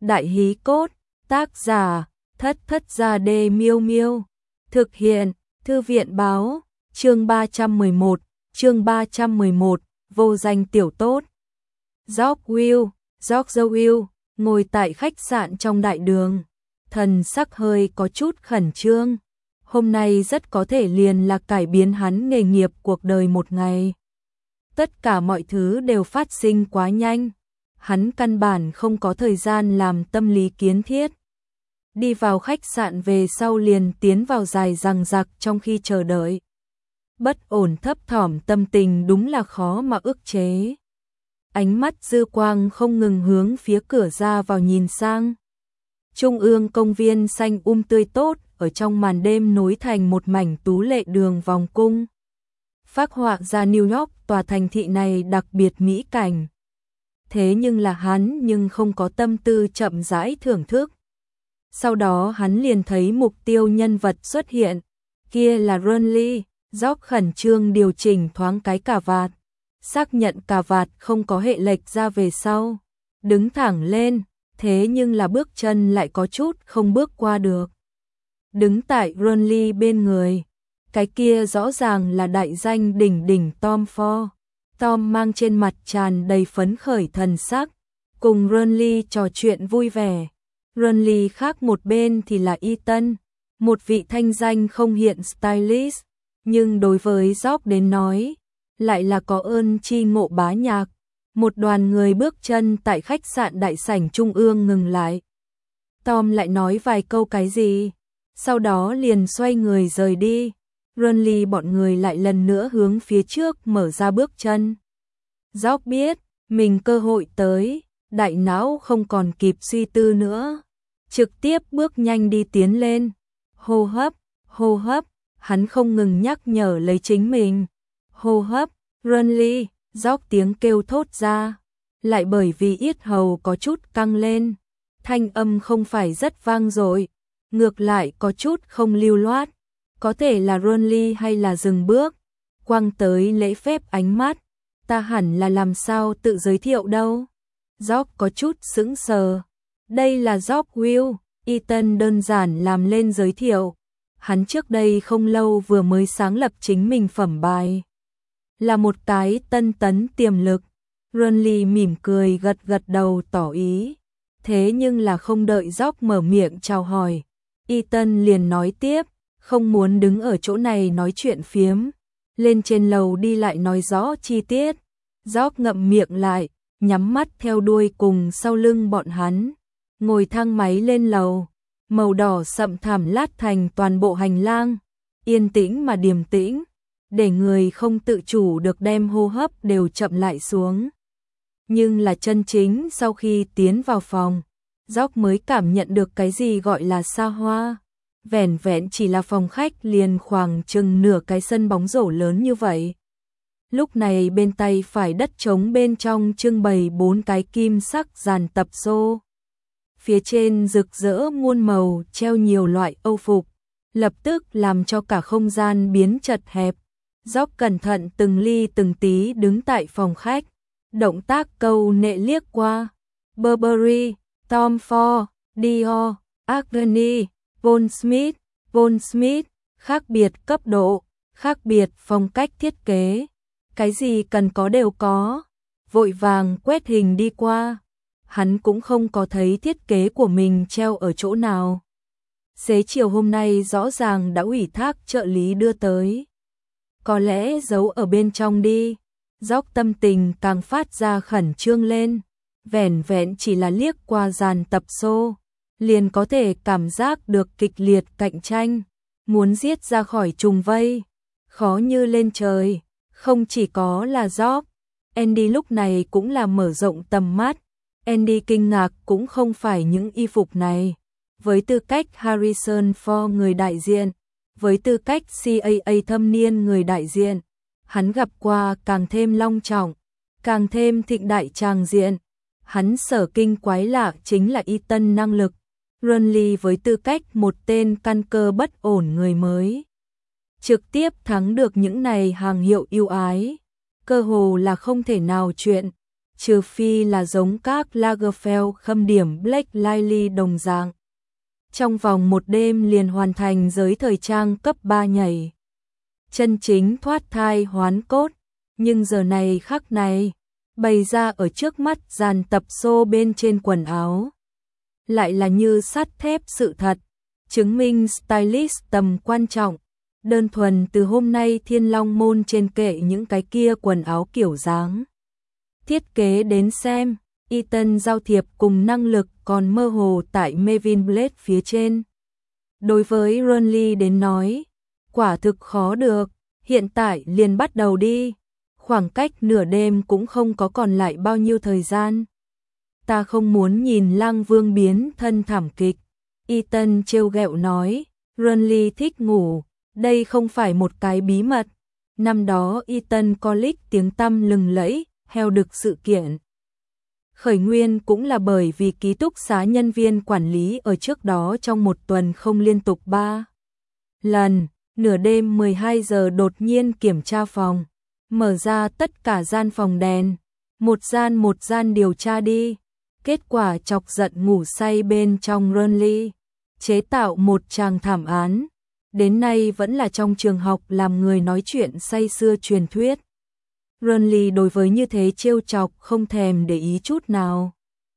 Đại hí cốt, tác giả, Thất Thất Gia Đê Miêu Miêu. Thực hiện, Thư viện báo, chương 311, vô danh tiểu tốt. George Will, ngồi tại khách sạn trong đại đường, thần sắc hơi có chút khẩn trương. Hôm nay rất có thể liền là cải biến hắn nghề nghiệp cuộc đời một ngày. Tất cả mọi thứ đều phát sinh quá nhanh, hắn căn bản không có thời gian làm tâm lý kiến thiết. Đi vào khách sạn về sau liền tiến vào dài dằng dặc trong khi chờ đợi. Bất ổn thấp thỏm tâm tình đúng là khó mà ức chế. Ánh mắt dư quang không ngừng hướng phía cửa ra vào nhìn sang. Trung ương công viên xanh tươi tốt ở trong màn đêm nối thành một mảnh tú lệ đường vòng cung. Phác họa ra New York tòa thành thị này đặc biệt mỹ cảnh. Thế nhưng là hắn nhưng không có tâm tư chậm rãi thưởng thức. Sau đó hắn liền thấy mục tiêu nhân vật xuất hiện, kia là Ronly. George khẩn trương điều chỉnh thoáng cái cà vạt, xác nhận cà vạt không có hệ lệch ra về sau, đứng thẳng lên, thế nhưng là bước chân lại có chút không bước qua được. Đứng tại Ronly bên người, cái kia rõ ràng là đại danh đỉnh đỉnh Tom Ford. Tom mang trên mặt tràn đầy phấn khởi thần sắc, cùng Ronly trò chuyện vui vẻ. Ronly khác một bên thì là Ethan, một vị thanh danh không hiện stylist, nhưng đối với George đến nói, lại là có ơn chi ngộ bá nhạc. Một đoàn người bước chân tại khách sạn đại sảnh trung ương ngừng lại. Tom lại nói vài câu cái gì, sau đó liền xoay người rời đi. Ronly bọn người lại lần nữa hướng phía trước mở ra bước chân. George biết, mình cơ hội tới, đại não không còn kịp suy tư nữa. Trực tiếp bước nhanh đi tiến lên. Hô hấp, hắn không ngừng nhắc nhở lấy chính mình. Hô hấp, Ronly, George tiếng kêu thốt ra. Lại bởi vì yết hầu có chút căng lên. Thanh âm không phải rất vang dội, ngược lại có chút không lưu loát. Có thể là Ronly hay là dừng bước, quăng tới lễ phép ánh mắt. Ta hẳn là làm sao tự giới thiệu đâu. George có chút sững sờ. Đây là George Will, Ethan đơn giản làm lên giới thiệu. Hắn trước đây không lâu vừa mới sáng lập chính mình phẩm bài. Là một cái tân tấn tiềm lực. Ronly mỉm cười gật gật đầu tỏ ý. Thế nhưng là không đợi George mở miệng chào hỏi, Ethan liền nói tiếp, không muốn đứng ở chỗ này nói chuyện phiếm. Lên trên lầu đi lại nói rõ chi tiết. George ngậm miệng lại, nhắm mắt theo đuôi cùng sau lưng bọn hắn. Ngồi thang máy lên lầu, màu đỏ sậm thảm lát thành toàn bộ hành lang, yên tĩnh mà điềm tĩnh, để người không tự chủ được đem hô hấp đều chậm lại xuống. Nhưng là chân chính sau khi tiến vào phòng, George mới cảm nhận được cái gì gọi là xa hoa. Vẻn vẹn chỉ là phòng khách liền khoảng chừng nửa cái sân bóng rổ lớn như vậy. Lúc này bên tay phải đất trống bên trong trưng bày 4 cái kim sắc dàn tập xô. Phía trên rực rỡ muôn màu treo nhiều loại âu phục, lập tức làm cho cả không gian biến chật hẹp. George cẩn thận từng ly từng tí đứng tại phòng khách, động tác câu nệ liếc qua. Burberry, Tom Ford, Dior, Armani, Paul Smith, khác biệt cấp độ, khác biệt phong cách thiết kế. Cái gì cần có đều có. Vội vàng quét hình đi qua. Hắn cũng không có thấy thiết kế của mình treo ở chỗ nào. Xế chiều hôm nay rõ ràng đã ủy thác trợ lý đưa tới. Có lẽ giấu ở bên trong đi. George tâm tình càng phát ra khẩn trương lên. Vẻn vẹn chỉ là liếc qua dàn tập xô, liền có thể cảm giác được kịch liệt cạnh tranh. Muốn giết ra khỏi trùng vây, khó như lên trời. Không chỉ có là George, Andy lúc này cũng là mở rộng tầm mắt. Andy kinh ngạc cũng không phải những y phục này. Với tư cách Harrison Ford người đại diện, với tư cách CAA thâm niên người đại diện, hắn gặp qua càng thêm long trọng, càng thêm thịnh đại tràng diện. Hắn sở kinh quái lạ chính là Ethan năng lực. Ronly với tư cách một tên căn cơ bất ổn người mới, trực tiếp thắng được những này hàng hiệu ưu ái, cơ hồ là không thể nào chuyện. trừ phi là giống các Lagerfeld khâm điểm Black Lively đồng dạng. Trong vòng một đêm liền hoàn thành giới thời trang cấp 3 nhảy. Chân chính thoát thai hoán cốt, nhưng giờ này khắc này, bày ra ở trước mắt dàn tập show bên trên quần áo. Lại là như sắt thép sự thật, chứng minh stylist tầm quan trọng. Đơn thuần từ hôm nay Thiên Long Môn trên kệ những cái kia quần áo kiểu dáng. Thiết kế đến xem, Ethan giao thiệp cùng năng lực còn mơ hồ tại Maven Blade phía trên. Đối với Ronly đến nói, quả thực khó được, hiện tại liền bắt đầu đi. Khoảng cách nửa đêm cũng không có còn lại bao nhiêu thời gian. Ta không muốn nhìn Lang Vương biến thân thảm kịch. Ethan trêu ghẹo nói, Ronly thích ngủ, đây không phải một cái bí mật. Năm đó Ethan College tiếng tăm lừng lẫy, heo đực sự kiện. Khởi nguyên cũng là bởi vì ký túc xá nhân viên quản lý ở trước đó trong một tuần không liên tục 3 lần, nửa đêm 12 giờ đột nhiên kiểm tra phòng, mở ra tất cả gian phòng đèn, một gian điều tra đi. Kết quả chọc giận ngủ say bên trong Ronly, chế tạo một tràng thảm án. Đến nay vẫn là trong trường học làm người nói chuyện say sưa truyền thuyết. Ronly đối với như thế trêu chọc không thèm để ý chút nào.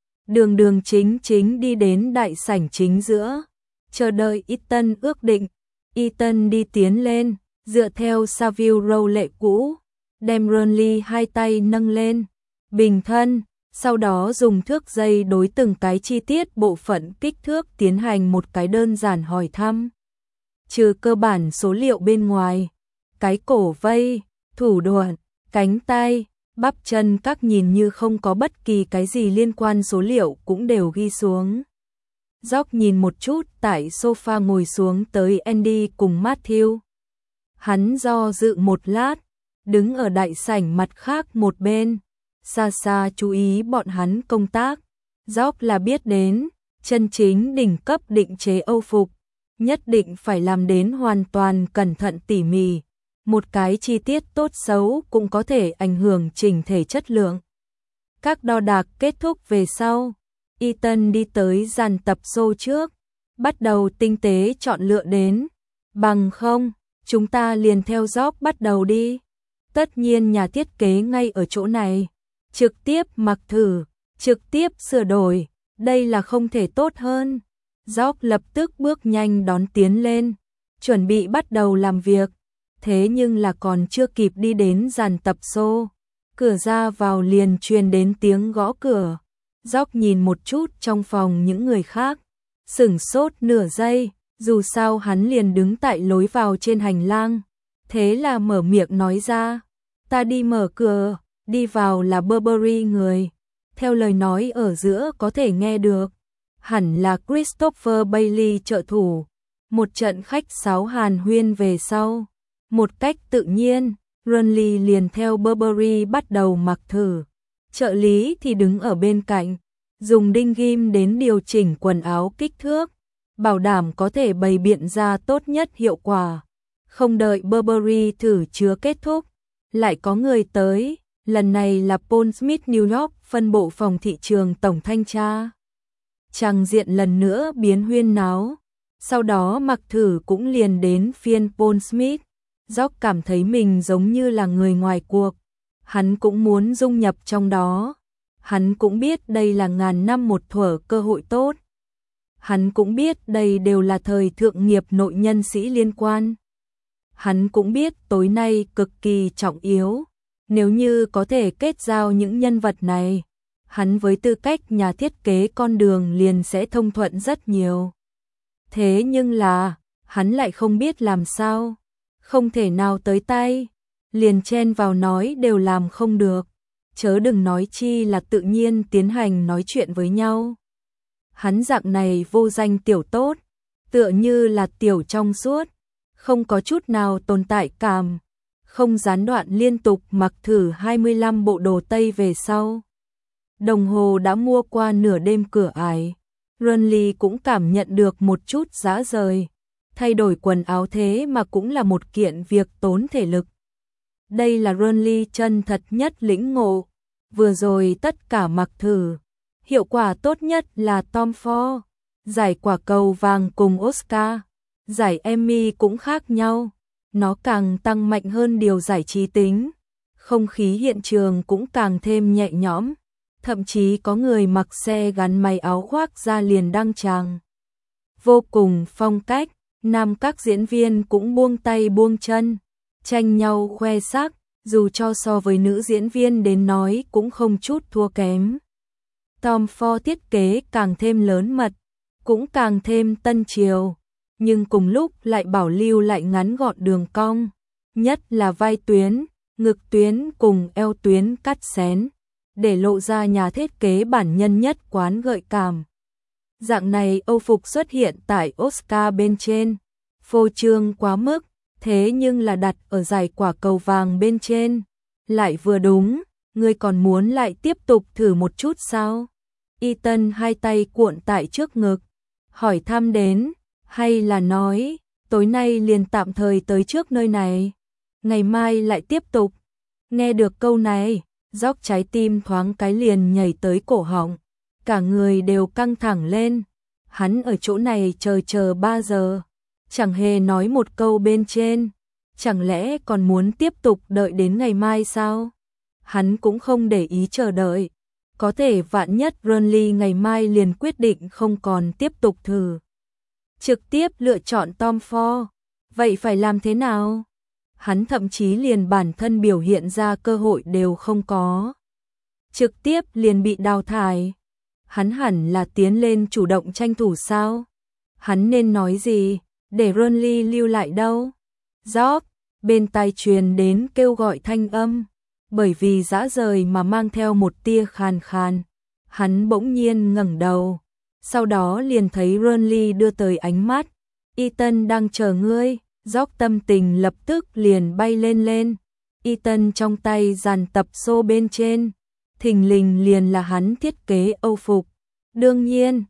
Đường chính đi đến đại sảnh chính giữa, chờ đợi Ethan ước định. Ethan đi tiến lên, dựa theo Savile Row lệ cũ, đem Ronly hai tay nâng lên, bình thân, sau đó dùng thước dây đối từng cái chi tiết bộ phận kích thước tiến hành một cái đơn giản hỏi thăm. Trừ cơ bản số liệu bên ngoài, cái cổ vây, thủ đoạn, cánh tay, bắp chân các nhìn như không có bất kỳ cái gì liên quan số liệu cũng đều ghi xuống. Jock nhìn một chút tại sofa ngồi xuống tới Andy cùng Matthew. Hắn do dự một lát, đứng ở đại sảnh mặt khác một bên, xa xa chú ý bọn hắn công tác. Jock là biết đến, chân chính đỉnh cấp định chế Âu phục, nhất định phải làm đến hoàn toàn cẩn thận tỉ mỉ. Một cái chi tiết tốt xấu cũng có thể ảnh hưởng chỉnh thể chất lượng. Các đo đạc kết thúc về sau, Ethan đi tới dàn tập show trước, bắt đầu tinh tế chọn lựa đến. Bằng không, chúng ta liền theo job bắt đầu đi. Tất nhiên nhà thiết kế ngay ở chỗ này, trực tiếp mặc thử, trực tiếp sửa đổi, đây là không thể tốt hơn. Job lập tức bước nhanh đón tiến lên, chuẩn bị bắt đầu làm việc. Thế nhưng là còn chưa kịp đi đến dàn tập show, cửa ra vào liền truyền đến tiếng gõ cửa. Jock nhìn một chút trong phòng những người khác, sửng sốt nửa giây, dù sao hắn liền đứng tại lối vào trên hành lang. Thế là mở miệng nói ra, ta đi mở cửa, đi vào là Burberry người. Theo lời nói ở giữa có thể nghe được, hẳn là Christopher Bailey trợ thủ. Một trận khách sáo hàn huyên về sau, một cách tự nhiên, Ronly liền theo Burberry bắt đầu mặc thử. Trợ lý thì đứng ở bên cạnh, dùng đinh ghim đến điều chỉnh quần áo kích thước, bảo đảm có thể bày biện ra tốt nhất hiệu quả. Không đợi Burberry thử chứa kết thúc, lại có người tới, lần này là Paul Smith New York phân bộ phòng thị trường tổng thanh tra. Tràng diện lần nữa biến huyên náo, sau đó mặc thử cũng liền đến phiên Paul Smith. Jock cảm thấy mình giống như là người ngoài cuộc, hắn cũng muốn dung nhập trong đó. Hắn cũng biết đây là ngàn năm một thuở cơ hội tốt. Hắn cũng biết đây đều là thời thượng nghiệp nội nhân sĩ liên quan. Hắn cũng biết tối nay cực kỳ trọng yếu. Nếu như có thể kết giao những nhân vật này, hắn với tư cách nhà thiết kế con đường liền sẽ thông thuận rất nhiều. Thế nhưng là, hắn lại không biết làm sao. Không thể nào tới tay, liền chen vào nói đều làm không được, chớ đừng nói chi là tự nhiên tiến hành nói chuyện với nhau. Hắn dạng này vô danh tiểu tốt, tựa như là tiểu trong suốt, không có chút nào tồn tại cảm, không gián đoạn liên tục mặc thử 25 bộ đồ tây về sau. Đồng hồ đã mua qua nửa đêm cửa ải, Ronly cũng cảm nhận được một chút dã rời. Thay đổi quần áo thế mà cũng là một kiện việc tốn thể lực. Đây là Ronly chân thật nhất lĩnh ngộ. vừa rồi tất cả mặc thử. Hiệu quả tốt nhất là Tom Ford. Giải quả cầu vàng cùng Oscar, giải Emmy cũng khác nhau. Nó càng tăng mạnh hơn điều giải trí tính. Không khí hiện trường cũng càng thêm nhẹ nhõm. Thậm chí có người mặc xe gắn máy áo khoác ra liền đăng tràng. Vô cùng phong cách, nam các diễn viên cũng buông tay buông chân, tranh nhau khoe sắc, dù cho so với nữ diễn viên đến nói cũng không chút thua kém. Tom Ford thiết kế càng thêm lớn mật, cũng càng thêm tân triều, nhưng cùng lúc lại bảo lưu lại ngắn gọn đường cong, nhất là vai tuyến, ngực tuyến cùng eo tuyến cắt xén, để lộ ra nhà thiết kế bản nhân nhất quán gợi cảm. Dạng này Âu phục xuất hiện tại Oscar bên trên, phô trương quá mức, thế nhưng là đặt ở giải quả cầu vàng bên trên, lại vừa đúng, ngươi còn muốn lại tiếp tục thử một chút sao? Ethan hai tay cuộn tại trước ngực, hỏi thăm đến, hay là nói, tối nay liền tạm thời tới trước nơi này, ngày mai lại tiếp tục. Nghe được câu này, George trái tim thoáng cái liền nhảy tới cổ họng, cả người đều căng thẳng lên. Hắn ở chỗ này chờ 3 giờ, chẳng hề nói một câu bên trên, chẳng lẽ còn muốn tiếp tục đợi đến ngày mai sao? Hắn cũng không để ý chờ đợi, có thể vạn nhất Burnley ngày mai liền quyết định không còn tiếp tục thử. Trực tiếp lựa chọn Tom Ford, vậy phải làm thế nào? Hắn thậm chí liền bản thân biểu hiện ra cơ hội đều không có. Trực tiếp liền bị đào thải. Hắn hẳn là tiến lên chủ động tranh thủ sao? Hắn nên nói gì, để Burnley lưu lại đâu? George, bên tai truyền đến kêu gọi thanh âm, bởi vì dã rời mà mang theo một tia khàn khàn. Hắn bỗng nhiên ngẩng đầu, sau đó liền thấy Burnley đưa tới ánh mắt. Ethan đang chờ ngươi. George tâm tình lập tức liền bay lên. Ethan trong tay dàn tập xô bên trên, thình lình liền là hắn thiết kế Âu phục. Đương nhiên,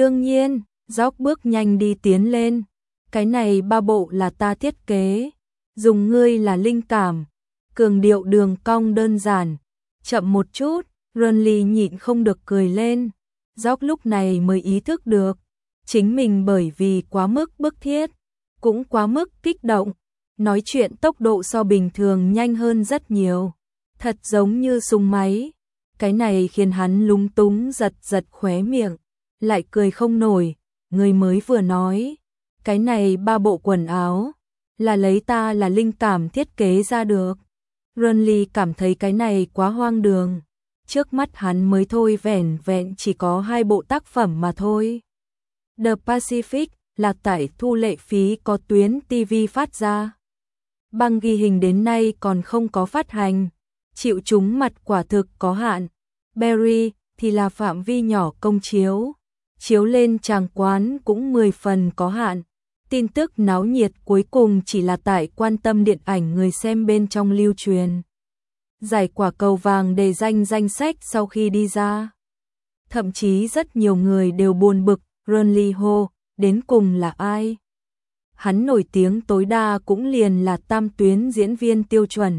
George bước nhanh đi tiến lên. Cái này 3 bộ là ta thiết kế, dùng ngươi là linh cảm, cường điệu đường cong đơn giản, chậm một chút. Burnley nhịn không được cười lên. George lúc này mới ý thức được, chính mình bởi vì quá mức bức thiết, cũng quá mức kích động, nói chuyện tốc độ so bình thường nhanh hơn rất nhiều, thật giống như súng máy. Cái này khiến hắn lúng túng giật khóe miệng, lại cười không nổi. Người mới vừa nói, cái này 3 bộ quần áo là lấy ta là linh cảm thiết kế ra được. Burnley cảm thấy cái này quá hoang đường, trước mắt hắn mới thôi vẻn vẹn chỉ có 2 bộ tác phẩm mà thôi. The Pacific là tải thu lệ phí có tuyến TV phát ra. Băng ghi hình đến nay còn không có phát hành, chịu trúng mặt quả thực có hạn. Barry thì là phạm vi nhỏ công chiếu, chiếu lên tràng quán cũng 10 phần có hạn. Tin tức náo nhiệt cuối cùng chỉ là tại quan tâm điện ảnh người xem bên trong lưu truyền. Giải quả cầu vàng đề danh sách sau khi đi ra, thậm chí rất nhiều người đều buồn bực. Burnley hô, đến cùng là ai? Hắn nổi tiếng tối đa cũng liền là tam tuyến diễn viên tiêu chuẩn.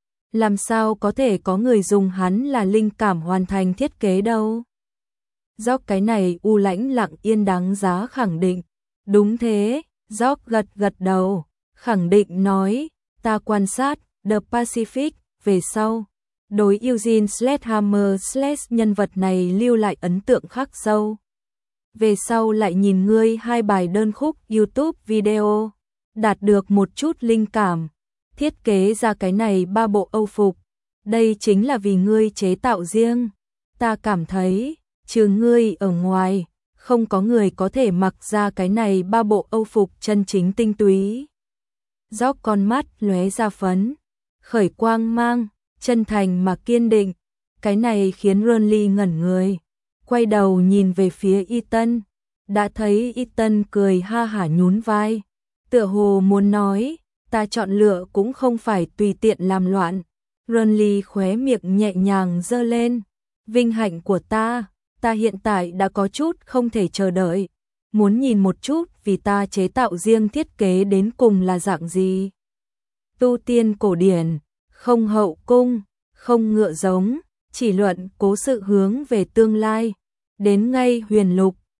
Làm sao có thể có người dùng hắn là linh cảm hoàn thành thiết kế đâu? George cái này u lãnh lặng yên đáng giá khẳng định. Đúng thế, George gật đầu, khẳng định nói, ta quan sát The Pacific về sau, đối Eugene Sledgehammer nhân vật này lưu lại ấn tượng khắc sâu. Về sau lại nhìn ngươi 2 bài đơn khúc YouTube video, đạt được một chút linh cảm, thiết kế ra cái này 3 bộ Âu phục. Đây chính là vì ngươi chế tạo riêng. Ta cảm thấy, trừ ngươi ở ngoài, không có người có thể mặc ra cái này 3 bộ Âu phục chân chính tinh túy. George con mắt lóe ra phấn, khởi quang mang, chân thành mà kiên định. Cái này khiến Burnley ngẩn người, quay đầu nhìn về phía Ethan, đã thấy Ethan cười ha hả nhún vai, tựa hồ muốn nói, ta chọn lựa cũng không phải tùy tiện làm loạn. Burnley khóe miệng nhẹ nhàng giơ lên, vinh hạnh của ta hiện tại đã có chút không thể chờ đợi, muốn nhìn một chút vì ta chế tạo riêng thiết kế đến cùng là dạng gì. Tu tiên cổ điển, không hậu cung, không ngựa giống, chỉ luận cố sự hướng về tương lai. Đến ngay huyền lục,